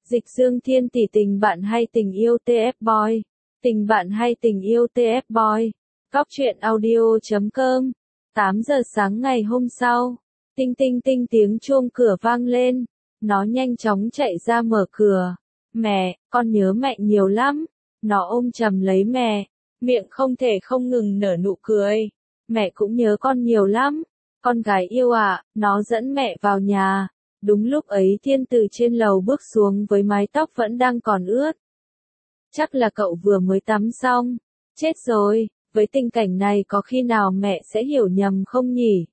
Dịch Dương Thiên tỷ tình bạn hay tình yêu TF Boy? Tình bạn hay tình yêu TF Boy? Góc truyện audio.com 8 giờ sáng ngày hôm sau, tinh tinh tinh tiếng chuông cửa vang lên. Nó nhanh chóng chạy ra mở cửa. Mẹ, con nhớ mẹ nhiều lắm. Nó ôm chầm lấy mẹ, miệng không thể không ngừng nở nụ cười. Mẹ cũng nhớ con nhiều lắm. Con gái yêu ạ, nó dẫn mẹ vào nhà. Đúng lúc ấy Thiên từ trên lầu bước xuống với mái tóc vẫn đang còn ướt. Chắc là cậu vừa mới tắm xong. Chết rồi, với tình cảnh này có khi nào mẹ sẽ hiểu nhầm không nhỉ?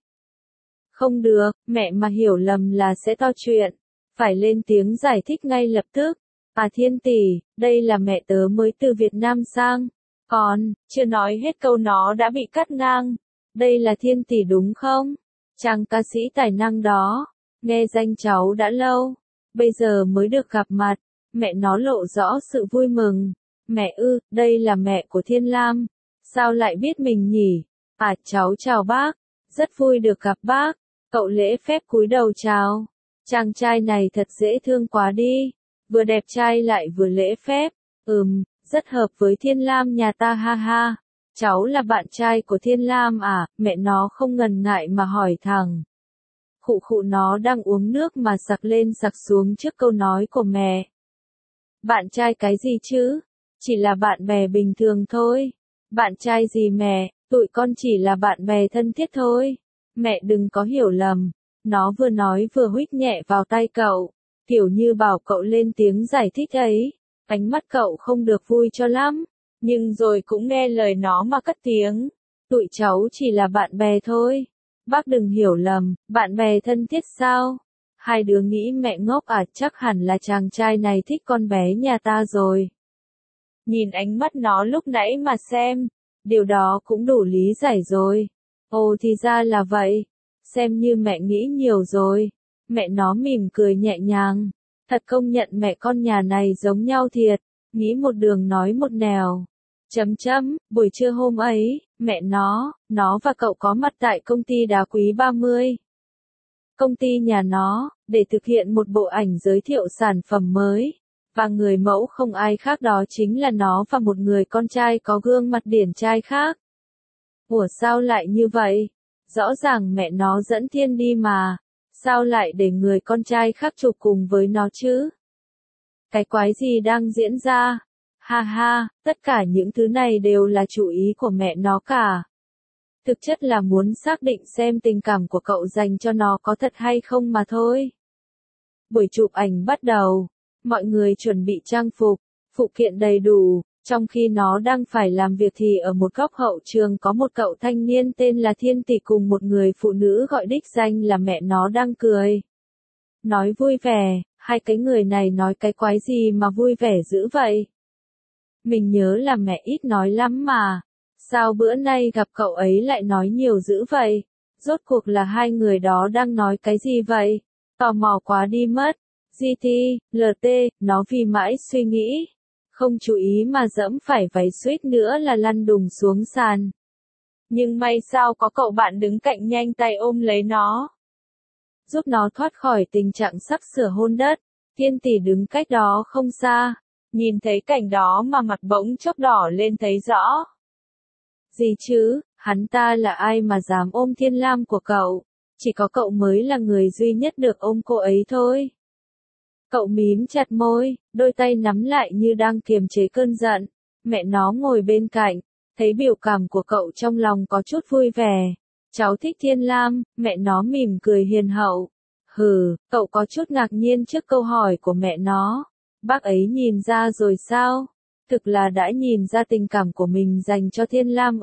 Không được, mẹ mà hiểu lầm là sẽ to chuyện. Phải lên tiếng giải thích ngay lập tức. À Thiên tỷ, đây là mẹ tớ mới từ Việt Nam sang. Còn, chưa nói hết câu nó đã bị cắt ngang. Đây là Thiên tỷ đúng không? Chàng ca sĩ tài năng đó. Nghe danh cháu đã lâu. Bây giờ mới được gặp mặt. Mẹ nó lộ rõ sự vui mừng. Mẹ ư, đây là mẹ của Thiên Lam. Sao lại biết mình nhỉ? À cháu chào bác. Rất vui được gặp bác. Cậu lễ phép cúi đầu chào. Chàng trai này thật dễ thương quá đi. Vừa đẹp trai lại vừa lễ phép. Rất hợp với Thiên Lam nhà ta ha ha. Cháu là bạn trai của Thiên Lam à? Mẹ nó không ngần ngại mà hỏi thẳng. Khụ khụ nó đang uống nước mà sặc lên sặc xuống trước câu nói của mẹ. Bạn trai cái gì chứ? Chỉ là bạn bè bình thường thôi. Bạn trai gì mẹ, tụi con chỉ là bạn bè thân thiết thôi. Mẹ đừng có hiểu lầm. Nó vừa nói vừa huých nhẹ vào tay cậu, kiểu như bảo cậu lên tiếng giải thích ấy. Ánh mắt cậu không được vui cho lắm, nhưng rồi cũng nghe lời nó mà cất tiếng. Tụi cháu chỉ là bạn bè thôi. Bác đừng hiểu lầm, bạn bè thân thiết sao? Hai đứa nghĩ mẹ ngốc à? Chắc hẳn là chàng trai này thích con bé nhà ta rồi. Nhìn ánh mắt nó lúc nãy mà xem, điều đó cũng đủ lý giải rồi. Ồ thì ra là vậy. Xem như mẹ nghĩ nhiều rồi. Mẹ nó mỉm cười nhẹ nhàng. Thật công nhận mẹ con nhà này giống nhau thiệt. Nghĩ một đường nói một nẻo. Buổi trưa hôm ấy, mẹ nó và cậu có mặt tại công ty đá quý 30. Công ty nhà nó, để thực hiện một bộ ảnh giới thiệu sản phẩm mới. Và người mẫu không ai khác đó chính là nó và một người con trai có gương mặt điển trai khác. Ủa sao lại như vậy? Rõ ràng mẹ nó dẫn Thiên đi mà. Sao lại để người con trai khác chụp cùng với nó chứ? Cái quái gì đang diễn ra? Ha ha, tất cả những thứ này đều là chủ ý của mẹ nó cả. Thực chất là muốn xác định xem tình cảm của cậu dành cho nó có thật hay không mà thôi. Buổi chụp ảnh bắt đầu. Mọi người chuẩn bị trang phục, phụ kiện đầy đủ. Trong khi nó đang phải làm việc thì ở một góc hậu trường có một cậu thanh niên tên là Thiên tỷ cùng một người phụ nữ gọi đích danh là mẹ nó đang cười. Nói vui vẻ, hai cái người này nói cái quái gì mà vui vẻ dữ vậy? Mình nhớ là mẹ ít nói lắm mà. Sao bữa nay gặp cậu ấy lại nói nhiều dữ vậy? Rốt cuộc là hai người đó đang nói cái gì vậy? Tò mò quá đi mất. GT, LT, nó vì mãi suy nghĩ. Không chú ý mà dẫm phải váy suýt nữa là lăn đùng xuống sàn. Nhưng may sao có cậu bạn đứng cạnh nhanh tay ôm lấy nó, giúp nó thoát khỏi tình trạng sắp sửa hôn đất. Thiên tỷ đứng cách đó không xa, nhìn thấy cảnh đó mà mặt bỗng chốc đỏ lên thấy rõ. Gì chứ, hắn ta là ai mà dám ôm Thiên Lam của cậu? Chỉ có cậu mới là người duy nhất được ôm cô ấy thôi. Cậu mím chặt môi, đôi tay nắm lại như đang kiềm chế cơn giận. Mẹ nó ngồi bên cạnh, thấy biểu cảm của cậu trong lòng có chút vui vẻ. Cháu thích Thiên Lam, mẹ nó mỉm cười hiền hậu. Cậu có chút ngạc nhiên trước câu hỏi của mẹ nó. Bác ấy nhìn ra rồi sao? Thực là đã nhìn ra tình cảm của mình dành cho Thiên Lam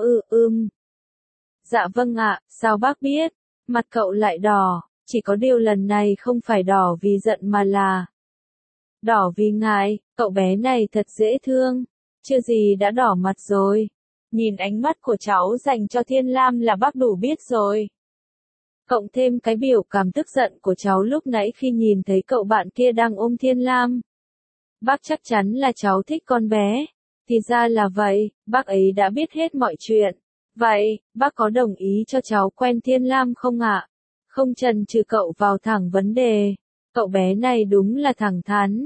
Dạ vâng ạ, sao bác biết? Mặt cậu lại đỏ, chỉ có điều lần này không phải đỏ vì giận mà là đỏ vì ngại. Cậu bé này thật dễ thương. Chưa gì đã đỏ mặt rồi. Nhìn ánh mắt của cháu dành cho Thiên Lam là bác đủ biết rồi. Cộng thêm cái biểu cảm tức giận của cháu lúc nãy khi nhìn thấy cậu bạn kia đang ôm Thiên Lam. Bác chắc chắn là cháu thích con bé. Thì ra là vậy, bác ấy đã biết hết mọi chuyện. Vậy, bác có đồng ý cho cháu quen Thiên Lam không ạ? Không chần chừ cậu vào thẳng vấn đề. Cậu bé này đúng là thẳng thắn.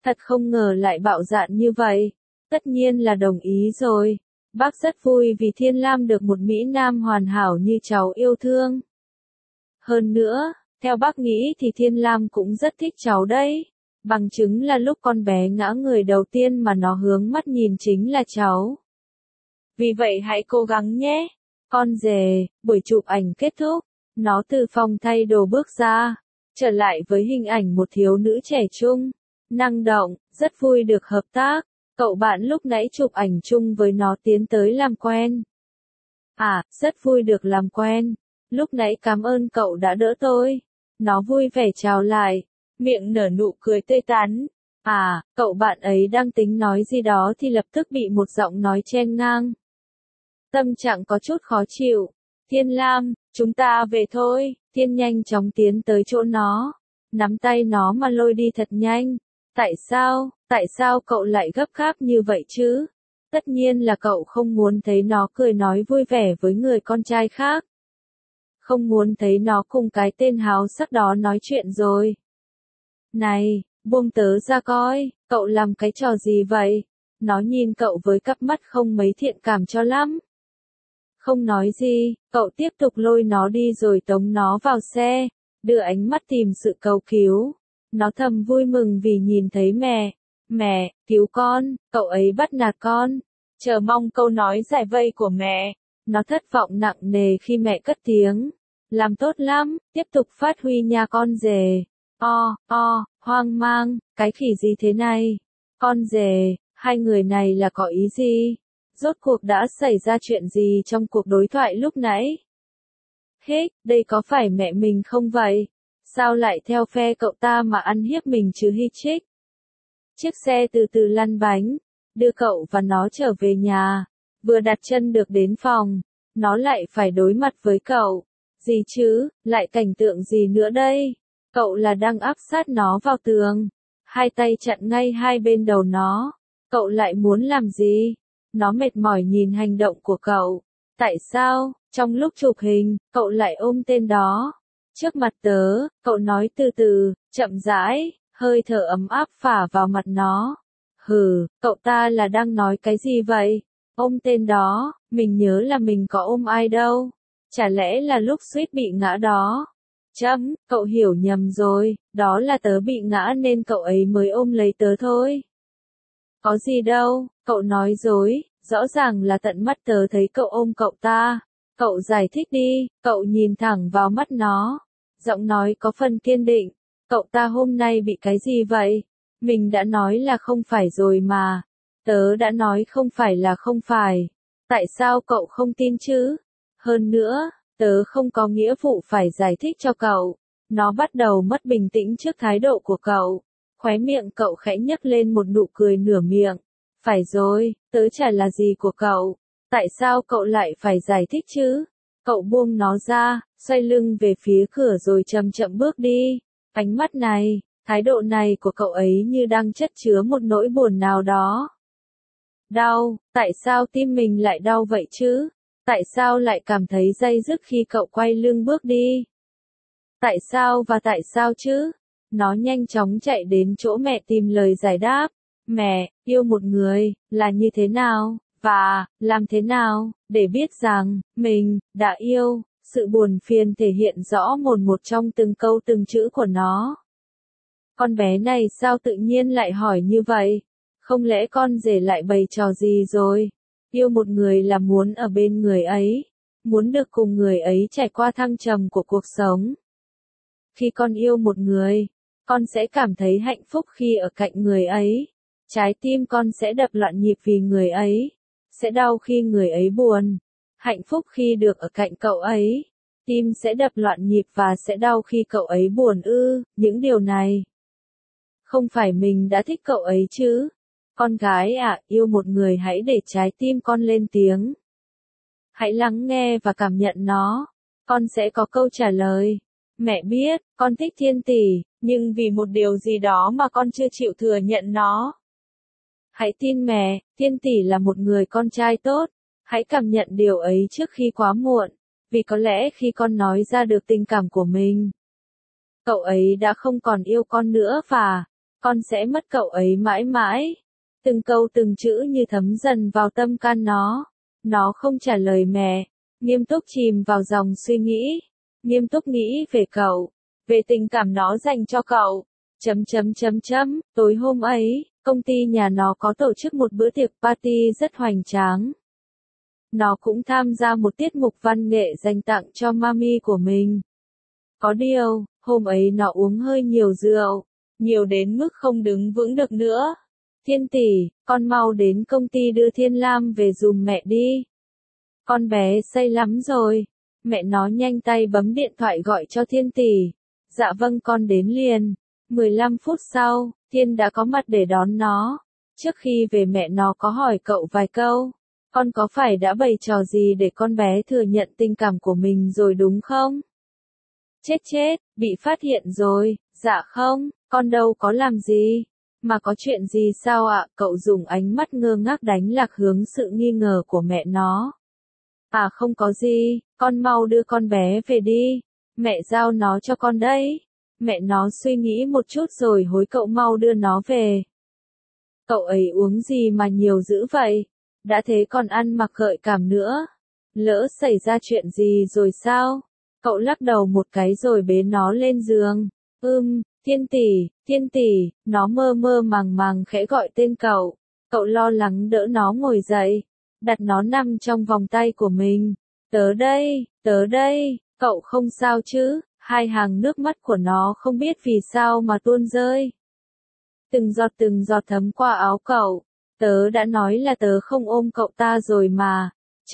Thật không ngờ lại bạo dạn như vậy. Tất nhiên là đồng ý rồi. Bác rất vui vì Thiên Lam được một Mỹ Nam hoàn hảo như cháu yêu thương. Hơn nữa, theo bác nghĩ thì Thiên Lam cũng rất thích cháu đấy. Bằng chứng là lúc con bé ngã người đầu tiên mà nó hướng mắt nhìn chính là cháu. Vì vậy hãy cố gắng nhé. Con rể, buổi chụp ảnh kết thúc. Nó từ phòng thay đồ bước ra. Trở lại với hình ảnh một thiếu nữ trẻ trung, năng động, rất vui được hợp tác. Cậu bạn lúc nãy chụp ảnh chung với nó tiến tới làm quen. À, rất vui được làm quen. Lúc nãy cảm ơn cậu đã đỡ tôi. Nó vui vẻ chào lại, miệng nở nụ cười tươi tắn. À, cậu bạn ấy đang tính nói gì đó thì lập tức bị một giọng nói chen ngang. Tâm trạng có chút khó chịu. Thiên Lam, chúng ta về thôi. Thiên nhanh chóng tiến tới chỗ nó, nắm tay nó mà lôi đi thật nhanh. Tại sao cậu lại gấp gáp như vậy chứ? Tất nhiên là cậu không muốn thấy nó cười nói vui vẻ với người con trai khác. Không muốn thấy nó cùng cái tên háo sắc đó nói chuyện rồi. Này, buông tớ ra coi, cậu làm cái trò gì vậy? Nó nhìn cậu với cặp mắt không mấy thiện cảm cho lắm. Không nói gì, cậu tiếp tục lôi nó đi rồi tống nó vào xe, đưa ánh mắt tìm sự cầu cứu. Nó thầm vui mừng vì nhìn thấy mẹ. Mẹ, cứu con, cậu ấy bắt nạt con. Chờ mong câu nói giải vây của mẹ. Nó thất vọng nặng nề khi mẹ cất tiếng. Làm tốt lắm, tiếp tục phát huy nha con rể. Hoang mang, cái khỉ gì thế này? Con rể, hai người này là có ý gì? Rốt cuộc đã xảy ra chuyện gì trong cuộc đối thoại lúc nãy? Đây có phải mẹ mình không vậy? Sao lại theo phe cậu ta mà ăn hiếp mình chứ Hitchik? Chiếc xe từ từ lăn bánh, đưa cậu và nó trở về nhà. Vừa đặt chân được đến phòng, nó lại phải đối mặt với cậu. Gì chứ, lại cảnh tượng gì nữa đây? Cậu là đang áp sát nó vào tường, hai tay chặn ngay hai bên đầu nó. Cậu lại muốn làm gì? Nó mệt mỏi nhìn hành động của cậu. Tại sao, trong lúc chụp hình, cậu lại ôm tên đó? Trước mặt tớ, cậu nói từ từ, chậm rãi, hơi thở ấm áp phả vào mặt nó. Hừ, cậu ta là đang nói cái gì vậy? Ôm tên đó, mình nhớ là mình có ôm ai đâu. Chả lẽ là lúc suýt bị ngã đó? Cậu hiểu nhầm rồi, đó là tớ bị ngã nên cậu ấy mới ôm lấy tớ thôi. Có gì đâu, cậu nói dối, rõ ràng là tận mắt tớ thấy cậu ôm cậu ta. Cậu giải thích đi, cậu nhìn thẳng vào mắt nó. Giọng nói có phần kiên định. Cậu ta hôm nay bị cái gì vậy? Mình đã nói là không phải rồi mà. Tớ đã nói không phải là không phải. Tại sao cậu không tin chứ? Hơn nữa, tớ không có nghĩa vụ phải giải thích cho cậu. Nó bắt đầu mất bình tĩnh trước thái độ của cậu. Khóe miệng cậu khẽ nhấc lên một nụ cười nửa miệng. Phải rồi, tớ chả là gì của cậu. Tại sao cậu lại phải giải thích chứ? Cậu buông nó ra, xoay lưng về phía cửa rồi chậm chậm bước đi. Ánh mắt này, thái độ này của cậu ấy như đang chất chứa một nỗi buồn nào đó. Đau, tại sao tim mình lại đau vậy chứ? Tại sao lại cảm thấy day dứt khi cậu quay lưng bước đi? Tại sao chứ? Nó nhanh chóng chạy đến chỗ mẹ tìm lời giải đáp. Mẹ, yêu một người, là như thế nào, và, làm thế nào, để biết rằng, mình, đã yêu. Sự buồn phiền thể hiện rõ một trong từng câu từng chữ của nó. Con bé này sao tự nhiên lại hỏi như vậy? Không lẽ con rể lại bày trò gì rồi? Yêu một người là muốn ở bên người ấy, muốn được cùng người ấy trải qua thăng trầm của cuộc sống. Khi con yêu một người, con sẽ cảm thấy hạnh phúc khi ở cạnh người ấy. Trái tim con sẽ đập loạn nhịp vì người ấy, sẽ đau khi người ấy buồn. Hạnh phúc khi được ở cạnh cậu ấy. Tim sẽ đập loạn nhịp và sẽ đau khi cậu ấy buồn những điều này. Không phải mình đã thích cậu ấy chứ? Con gái ạ, yêu một người hãy để trái tim con lên tiếng. Hãy lắng nghe và cảm nhận nó. Con sẽ có câu trả lời. Mẹ biết, con thích Thiên Tỷ, nhưng vì một điều gì đó mà con chưa chịu thừa nhận nó. Hãy tin mẹ, Thiên Tỷ là một người con trai tốt. Hãy cảm nhận điều ấy trước khi quá muộn. Vì có lẽ khi con nói ra được tình cảm của mình, cậu ấy đã không còn yêu con nữa và con sẽ mất cậu ấy mãi mãi. Từng câu từng chữ như thấm dần vào tâm can nó. Nó không trả lời mẹ, nghiêm túc chìm vào dòng suy nghĩ, nghiêm túc nghĩ về cậu, về tình cảm nó dành cho cậu. Tối hôm ấy, công ty nhà nó có tổ chức một bữa tiệc party rất hoành tráng. Nó cũng tham gia một tiết mục văn nghệ dành tặng cho mami của mình. Có điều, hôm ấy nó uống hơi nhiều rượu, nhiều đến mức không đứng vững được nữa. Thiên tỷ, con mau đến công ty đưa Thiên Lam về giùm mẹ đi. Con bé say lắm rồi. Mẹ nó nhanh tay bấm điện thoại gọi cho Thiên tỷ. Dạ vâng con đến liền. 15 phút sau, Thiên đã có mặt để đón nó. Trước khi về mẹ nó có hỏi cậu vài câu. Con có phải đã bày trò gì để con bé thừa nhận tình cảm của mình rồi đúng không? Chết, bị phát hiện rồi. Dạ không, con đâu có làm gì. Mà có chuyện gì sao ạ? Cậu dùng ánh mắt ngơ ngác đánh lạc hướng sự nghi ngờ của mẹ nó. À không có gì, con mau đưa con bé về đi. Mẹ giao nó cho con đấy. Mẹ nó suy nghĩ một chút rồi hối cậu mau đưa nó về. Cậu ấy uống gì mà nhiều dữ vậy? Đã thế còn ăn mặc gợi cảm nữa. Lỡ xảy ra chuyện gì rồi sao? Cậu lắc đầu một cái rồi bế nó lên giường. Thiên tỷ, nó mơ mơ màng màng khẽ gọi tên cậu. Cậu lo lắng đỡ nó ngồi dậy, đặt nó nằm trong vòng tay của mình. Tớ đây, cậu không sao chứ? Hai hàng nước mắt của nó không biết vì sao mà tuôn rơi. Từng giọt thấm qua áo cậu. Tớ đã nói là tớ không ôm cậu ta rồi mà.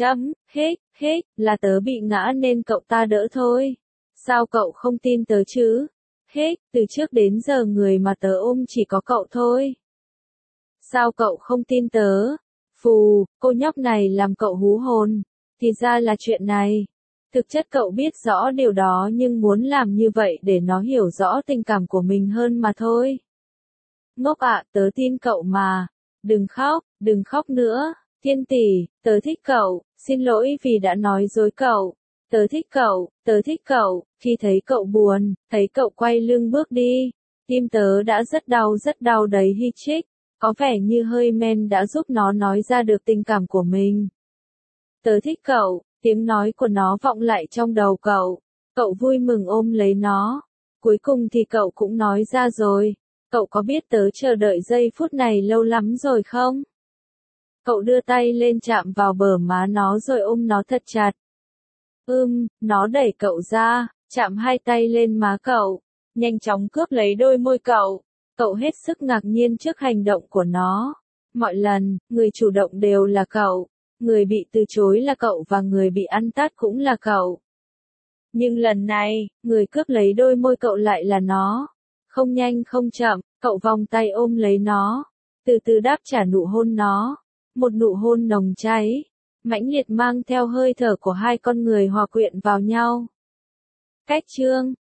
Hết, là tớ bị ngã nên cậu ta đỡ thôi. Sao cậu không tin tớ chứ? Hết, từ trước đến giờ người mà tớ ôm chỉ có cậu thôi. Sao cậu không tin tớ? Phù, cô nhóc này làm cậu hú hồn. Thì ra là chuyện này. Thực chất cậu biết rõ điều đó nhưng muốn làm như vậy để nó hiểu rõ tình cảm của mình hơn mà thôi. Ngốc ạ, tớ tin cậu mà. Đừng khóc nữa. Thiên tỷ, tớ thích cậu, xin lỗi vì đã nói dối cậu. Tớ thích cậu, khi thấy cậu buồn, thấy cậu quay lưng bước đi. Tim tớ đã rất đau đấy hi chích. Có vẻ như hơi men đã giúp nó nói ra được tình cảm của mình. Tớ thích cậu, tiếng nói của nó vọng lại trong đầu cậu. Cậu vui mừng ôm lấy nó. Cuối cùng thì cậu cũng nói ra rồi. Cậu có biết tớ chờ đợi giây phút này lâu lắm rồi không? Cậu đưa tay lên chạm vào bờ má nó rồi ôm nó thật chặt. Nó đẩy cậu ra, chạm hai tay lên má cậu, nhanh chóng cướp lấy đôi môi cậu. Cậu hết sức ngạc nhiên trước hành động của nó. Mọi lần, người chủ động đều là cậu, người bị từ chối là cậu và người bị ăn tát cũng là cậu. Nhưng lần này, người cướp lấy đôi môi cậu lại là nó. Không nhanh không chậm, cậu vòng tay ôm lấy nó, từ từ đáp trả nụ hôn nó. Một nụ hôn nồng cháy, mãnh liệt mang theo hơi thở của hai con người hòa quyện vào nhau. Cách chương